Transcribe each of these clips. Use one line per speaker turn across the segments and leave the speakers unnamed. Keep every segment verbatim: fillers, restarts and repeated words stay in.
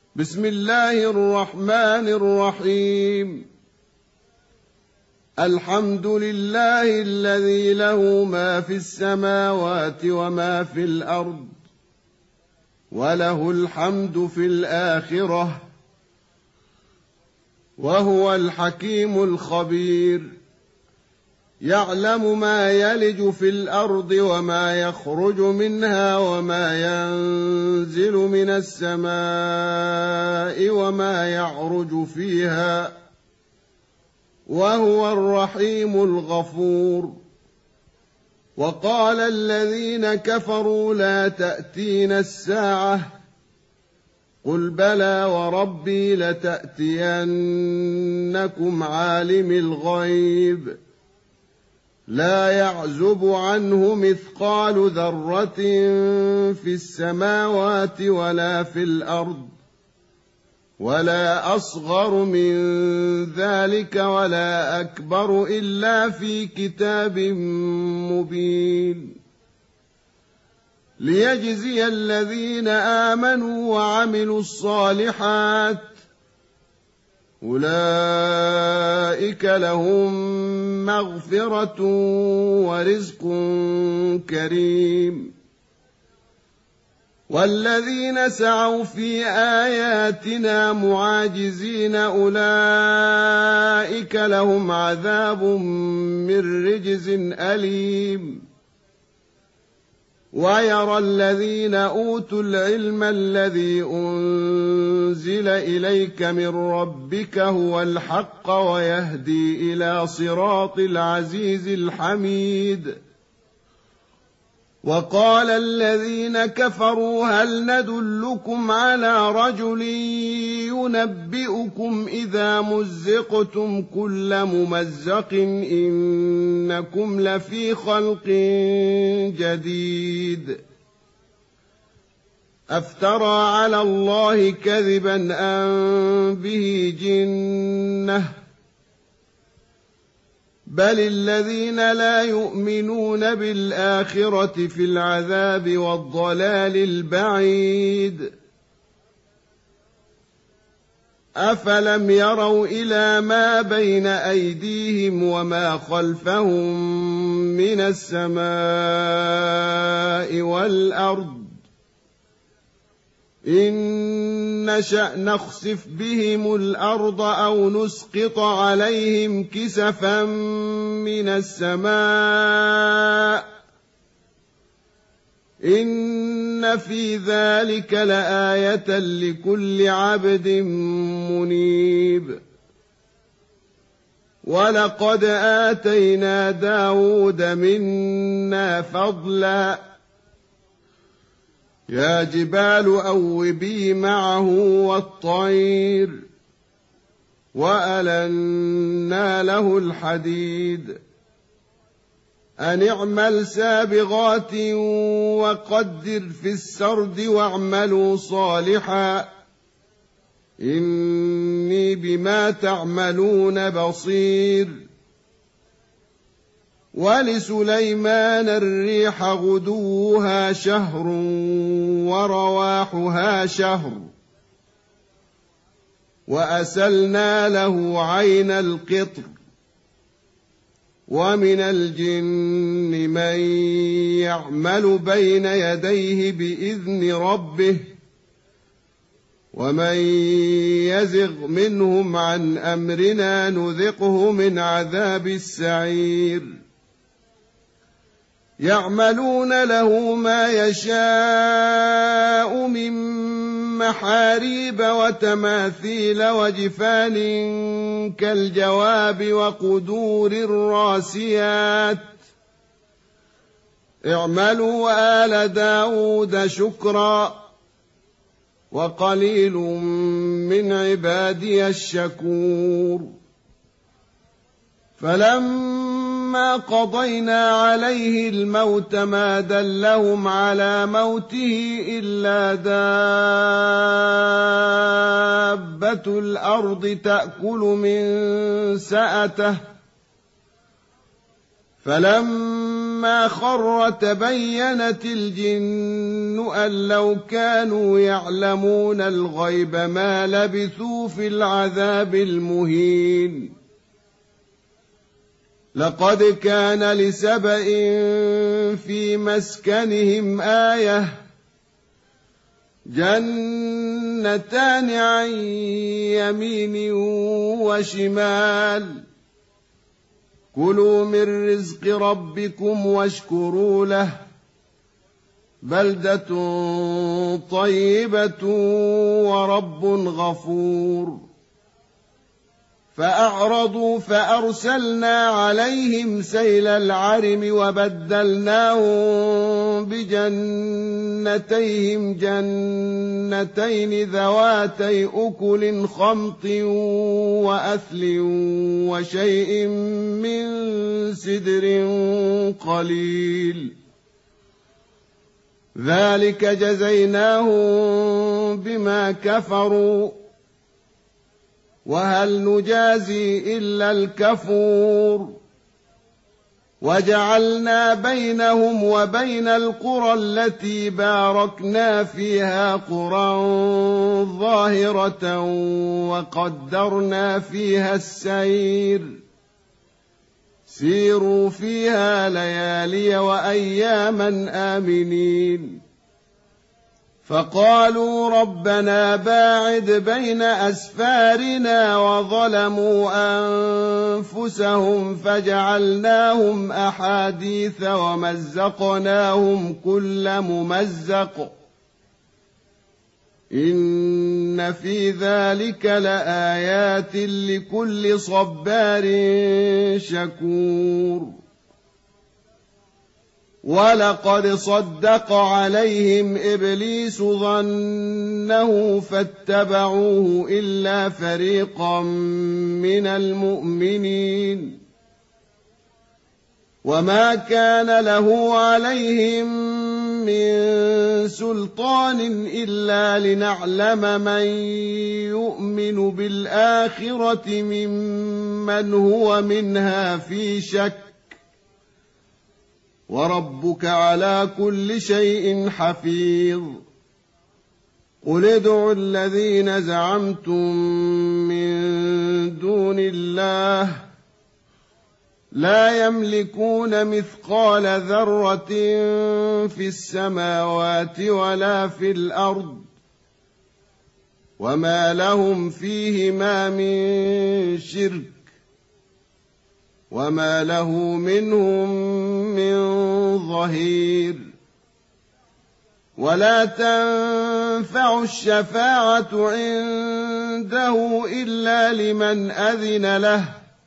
بسم الله الرحمن الرحيم. الحمد لله الذي له ما في السماوات وما في الأرض، وله الحمد في الآخرة، وهو الحكيم الخبير. يعلم ما يلج في الأرض وما يخرج منها وما ينزل من السماء وما يعرج فيها، وهو الرحيم الغفور. وقال الذين كفروا لا تأتينا الساعة، قل بلى وربي لتأتينكم عالم الغيب لا يعزب عنه مثقال ذرة في السماوات ولا في الأرض، ولا أصغر من ذلك ولا أكبر إلا في كتاب مبين، ليجزي الذين آمنوا وعملوا الصالحات أولئك لهم مغفرة ورزق كريم. والذين سعوا في آياتنا معاجزين أولئك لهم عذاب من رجز أليم. ويرى الذين أوتوا العلم الذي أنزل إليك من ربك هو الحق ويهدي إلى صراط العزيز الحميد. وقال الذين كفروا هل ندلكم على رجل ينبئكم إذا مزقتم كل ممزق إنكم لفي خلق جديد. أفترى على الله كذبا أم به جنة، بل الذين لا يؤمنون بالآخرة في العذاب والضلال البعيد. أفلم يروا إلى ما بين أيديهم وما خلفهم من السماء والأرض إن نشأ نخسف بهم الأرض أو نسقط عليهم كسفا من السماء إن في ذلك لآية لكل عبد منيب. ولقد آتينا داود منا فضلا يا جبال أوبي معه والطير وألنا له الحديد أن اعمل سابغات وقدر في السرد واعملوا صالحا إني بما تعملون بصير. ولسليمان الريح غدوها شهر ورواحها شهر وأسلنا له عين القطر ومن الجن من يعمل بين يديه بإذن ربه ومن يزغ منهم عن أمرنا نذقه من عذاب السعير. يعملون له ما يشاء من محاريب وتماثيل وجفان كالجواب وقدور الراسيات اعملوا آل داود شكرا وقليل من عبادي الشكور. فلما قضينا عليه الموت ما دلهم على موته إلا دابة الأرض تأكل من سأته فلما خر تبينت الجن يظن أن لو كانوا يعلمون الغيب ما لبثوا في العذاب المهين لقد كان لسبإ في مسكنهم آية جنتان عن يمين وشمال كلوا من رزق ربكم واشكروا له بلدة طيبة ورب غفور فأعرضوا فأرسلنا عليهم سيل العرم وبدلناهم بجنتيهم جنتين ذواتي أكل خمط وأثل وشيء من سدر قليل ذلك جزيناهم بما كفروا وهل نجازي إلا الكفور وجعلنا بينهم وبين القرى التي باركنا فيها قرى ظاهرة وقدرنا فيها السير سيروا فيها ليالي وأياما آمنين فقالوا ربنا باعد بين أسفارنا وظلموا أنفسهم فجعلناهم أحاديث ومزقناهم كل ممزق إن في ذلك لآيات لكل صبار شكور ولقد صدق عليهم إبليس ظنه فاتبعوه إلا فريقا من المؤمنين وما كان له عليهم من سلطان إلا لنعلم من يؤمن بالآخرة ممن هو منها في شك وربك على كل شيء حفيظ قل ادعوا الذين زعمتم من دون الله لا يملكون مثقال ذرة في السماوات ولا في الأرض وما لهم فيهما من شرك وما له منهم من ظهير ولا تنفع الشفاعة عنده إلا لمن أذن له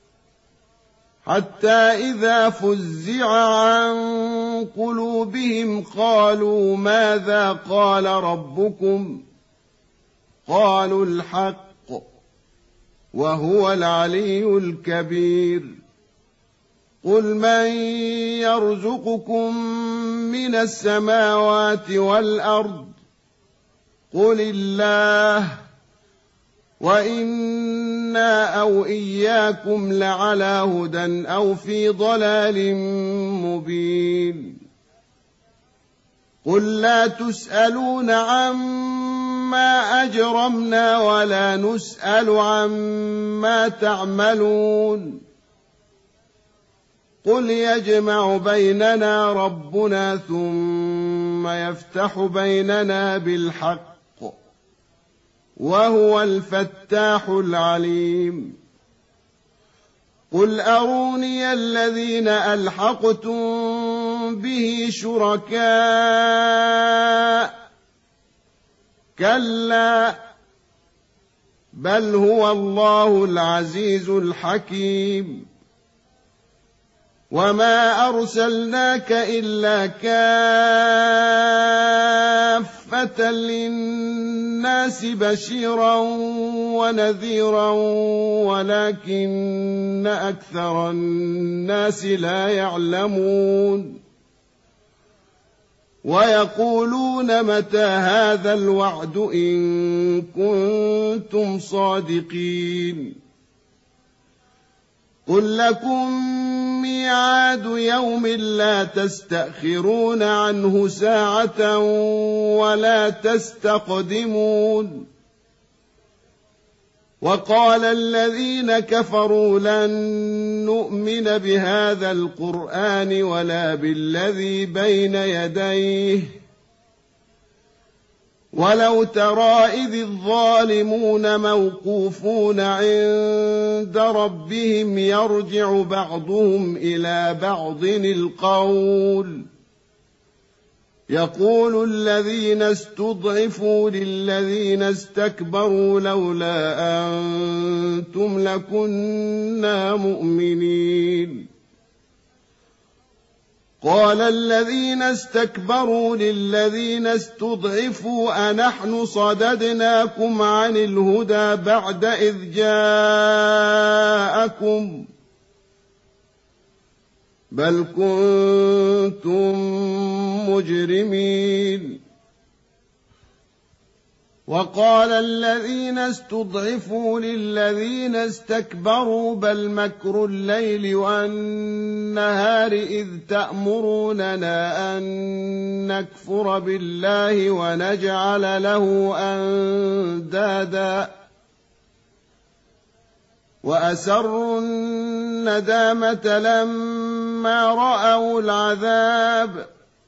حتى إذا فزع عن قلوبهم قالوا ماذا قال ربكم قالوا الحق وهو العلي الكبير قل من يرزقكم من السماوات والأرض قل الله وإنا أو إياكم لعلى هدى أو في ضلال مبين قل لا تسألون عما أجرمنا ولا نسأل عما تعملون قل يجمع بيننا ربنا ثم يفتح بيننا بالحق وهو الفتاح العليم قل أروني الذين ألحقتم به شركاء كلا بل هو الله العزيز الحكيم وما أرسلناك إلا كافة للناس بشيرا ونذيرا ولكن أكثر الناس لا يعلمون ويقولون متى هذا الوعد إن كنتم صادقين قل لكم ميعاد يوم لا تستأخرون عنه ساعة ولا تستقدمون. وقال الذين كفروا لن نؤمن بهذا القرآن ولا بالذي بين يديه ولو ترى إذ الظالمون موقوفون عند ربهم يرجع بعضهم إلى بعض القول يقول الذين استضعفوا للذين استكبروا لولا أنتم لكنا مؤمنين. قال الذين استكبروا للذين استضعفوا أنحن صددناكم عن الهدى بعد إذ جاءكم بل كنتم مجرمين. وقال الذين استضعفوا للذين استكبروا بل مكر الليل والنهار إذ تأمروننا أن نكفر بالله ونجعل له أندادا وأسروا الندامة لما رأوا العذاب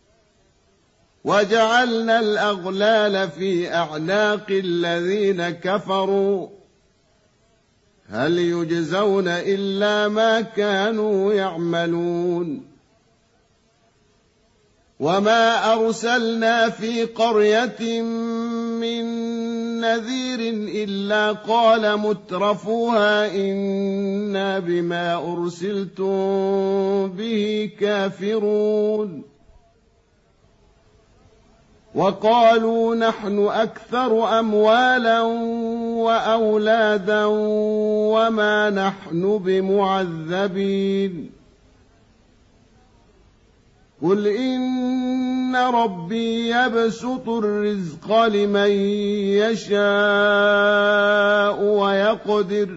وجعلنا الأغلال في أعناق الذين كفروا هل يجزون إلا ما كانوا يعملون. وما أرسلنا في قرية من نذير إلا قال مترفوها إنا بما أرسلتم به كافرون وقالوا نحن أكثر أموالا وأولادا وما نحن بمعذبين. قل إن ربي يبسط الرزق لمن يشاء ويقدر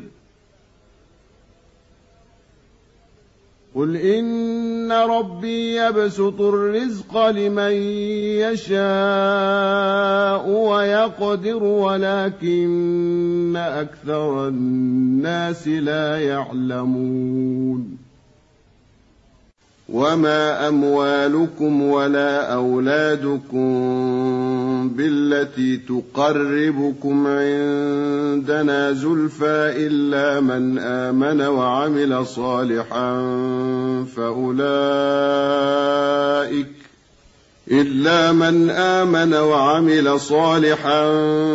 قل إن ربي يبسط الرزق لمن يشاء ويقدر ولكن أكثر الناس لا يعلمون. وما أموالكم ولا أولادكم بالتي تقربكم عندنا زلفى إلا من آمن وعمل صالحا فأولئك إلا من آمن وعمل صالحا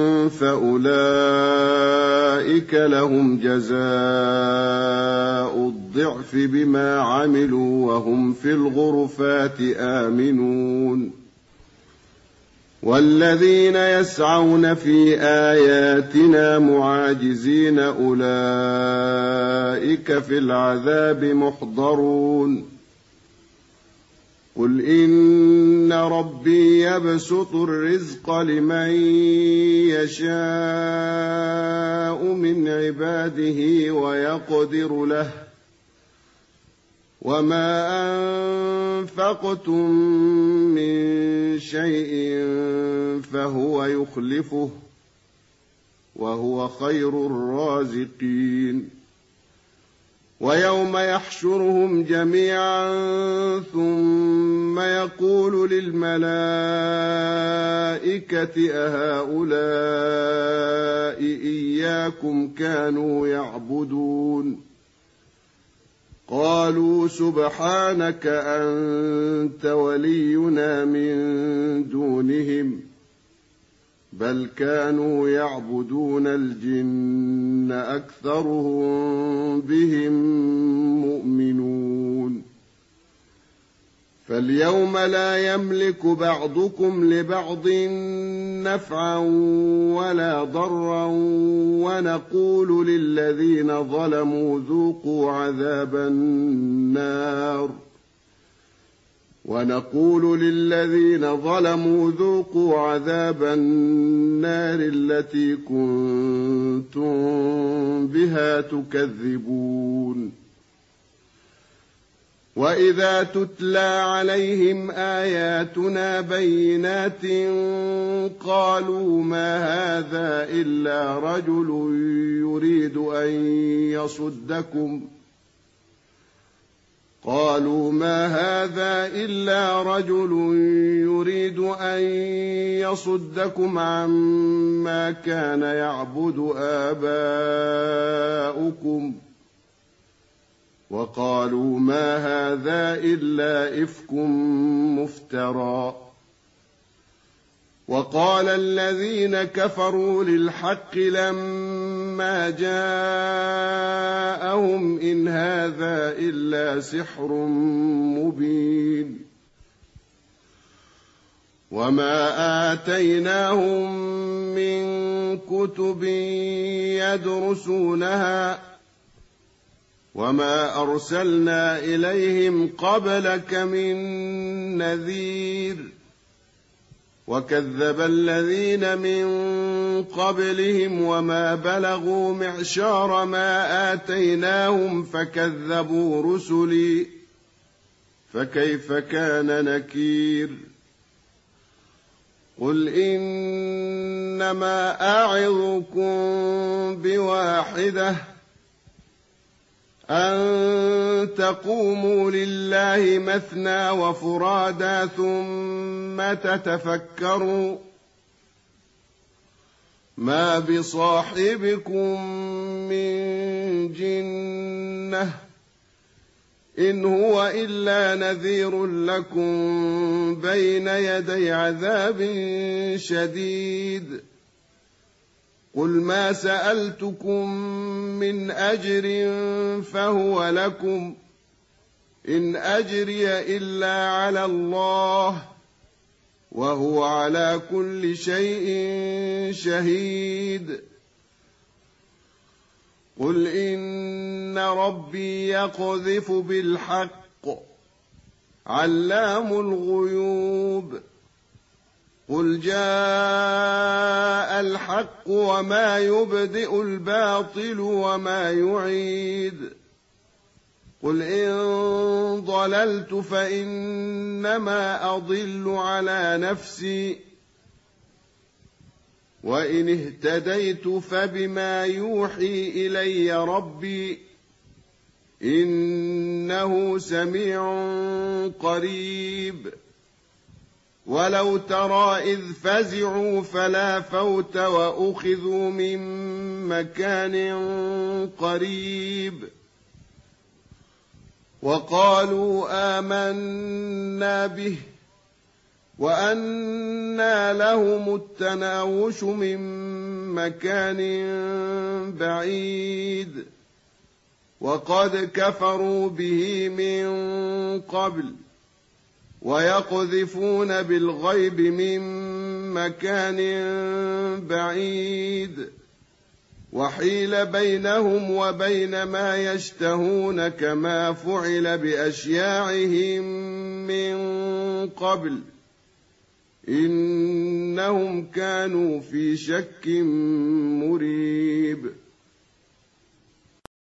فأولئك لهم جزاء الضعف بما عملوا وهم في الغرفات آمنون. والذين يسعون في آياتنا معاجزين أولئك في العذاب محضرون. قل إن ربي يبسط الرزق لمن يشاء من عباده ويقدر له وما أنفقتم من شيء فهو يخلفه وهو خير الرازقين. ويوم يحشرهم جميعا ثم يقول للملائكة أهؤلاء إياكم كانوا يعبدون قالوا سبحانك أنت ولينا من دونهم بل كانوا يعبدون الجن أكثرهم بهم مؤمنون. فاليوم لا يملك بعضكم لبعض نفعا ولا ضرا ونقول للذين ظلموا ذوقوا عذاب النار ونقول للذين ظلموا ذوقوا عذاب النار التي كنتم بها تكذبون. وإذا تتلى عليهم آياتنا بينات قالوا ما هذا إلا رجل يريد أن يصدكم قالوا ما هذا إلا رجل يريد أن يصدكم عما كان يعبد آباؤكم وقالوا ما هذا إلا إفك مفترى وقال الذين كفروا للحق لما جاءهم إن هذا إلا سحر مبين وما آتيناهم من كتب يدرسونها وما أرسلنا إليهم قبلك من نذير وكذب الذين من قبلهم وما بلغوا معشار ما آتيناهم فكذبوا رسلي فكيف كان نكير قل إنما أعظكم بواحدة أن تقوموا لله مثنى وفرادى ثم تتفكروا ما بصاحبكم من جنة إن هو إلا نذير لكم بين يدي عذاب شديد قل ما سألتكم من أجر فهو لكم إن أجري إلا على الله وهو على كل شيء شهيد قل إن ربي يقذف بالحق علام الغيوب قل جاء الحق وما يبدئ الباطل وما يعيد قل إن ضللت فإنما أضل على نفسي وإن اهتديت فبما يوحي إلي ربي إنه سميع قريب ولو ترى إذ فزعوا فلا فوت وأخذوا من مكان قريب وقالوا آمنا به وأنى لهم التناوش من مكان بعيد وقد كفروا به من قبل ويقذفون بالغيب من مكان بعيد وحيل بينهم وبين ما يشتهون كما فعل بأشياعهم من قبل إنهم كانوا في شك مريب